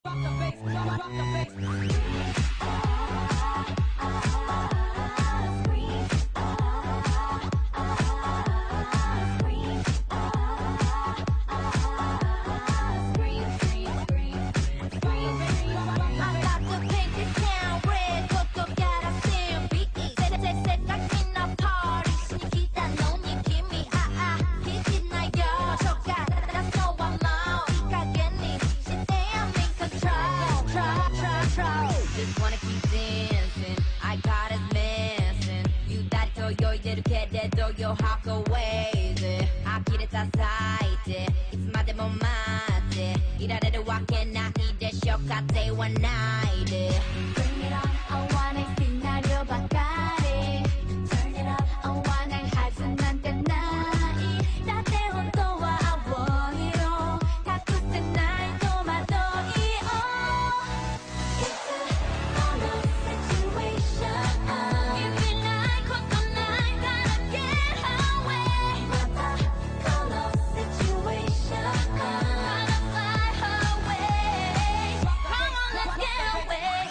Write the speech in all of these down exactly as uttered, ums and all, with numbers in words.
Just wanna keep dancing. I got us missing. You 다 또 이렇게 돼도 you walk away. 아끼를 다 사이트.いつまでも待っていられるわけないでしょ家庭はないで Bring it on, I wanna 시나리오ばかり Turn it up, I wanna はずなんてないだって本当は青い色隠せない戸惑いを It's a mono situation 夢ないことないから get away またこの situation Gotta fly away Come on, let's get away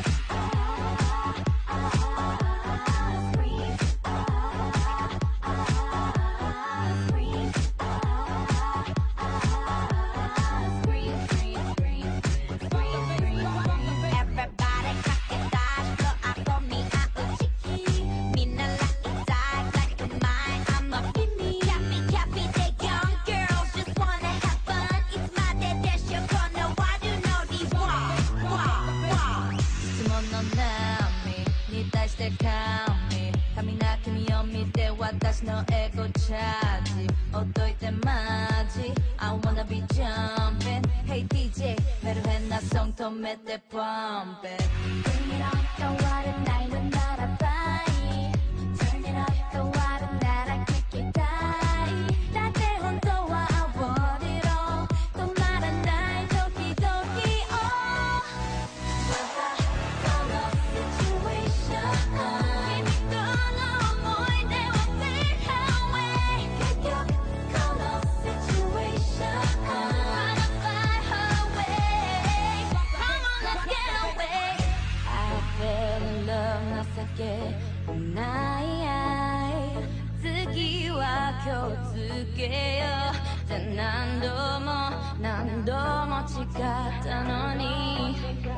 Everybody cock it dash 너 앞으로 미아우치기 미나 like it dive like it's mine I'm a gimme Happy happy they young girls just wanna have funいつまででしょこのワルのリワーワーワー質問の波に対して神神な君を見て私のエゴチャージほっといてマジ I wanna be jumping Hey ディージェー メルヘンなソング止めてパンプ Bring it on 変わらないのならばいい Turn it up 変わるなら聞きたいだって本当は青色止まらないドキドキをまたこの situation 君との思い出は fade away 結局この situation Gotta fly away Come on let's get away I fell in love 情けない愛次は気をつけようって何度も何度も誓ったのに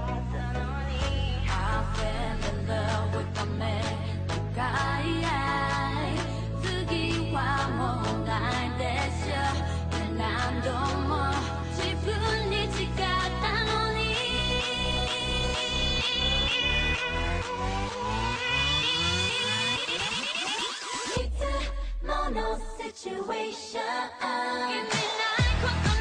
I fell in love with the man 深い愛次はもうないでしょって何度も自分に誓ったのに It's a mono situation 夢ないこと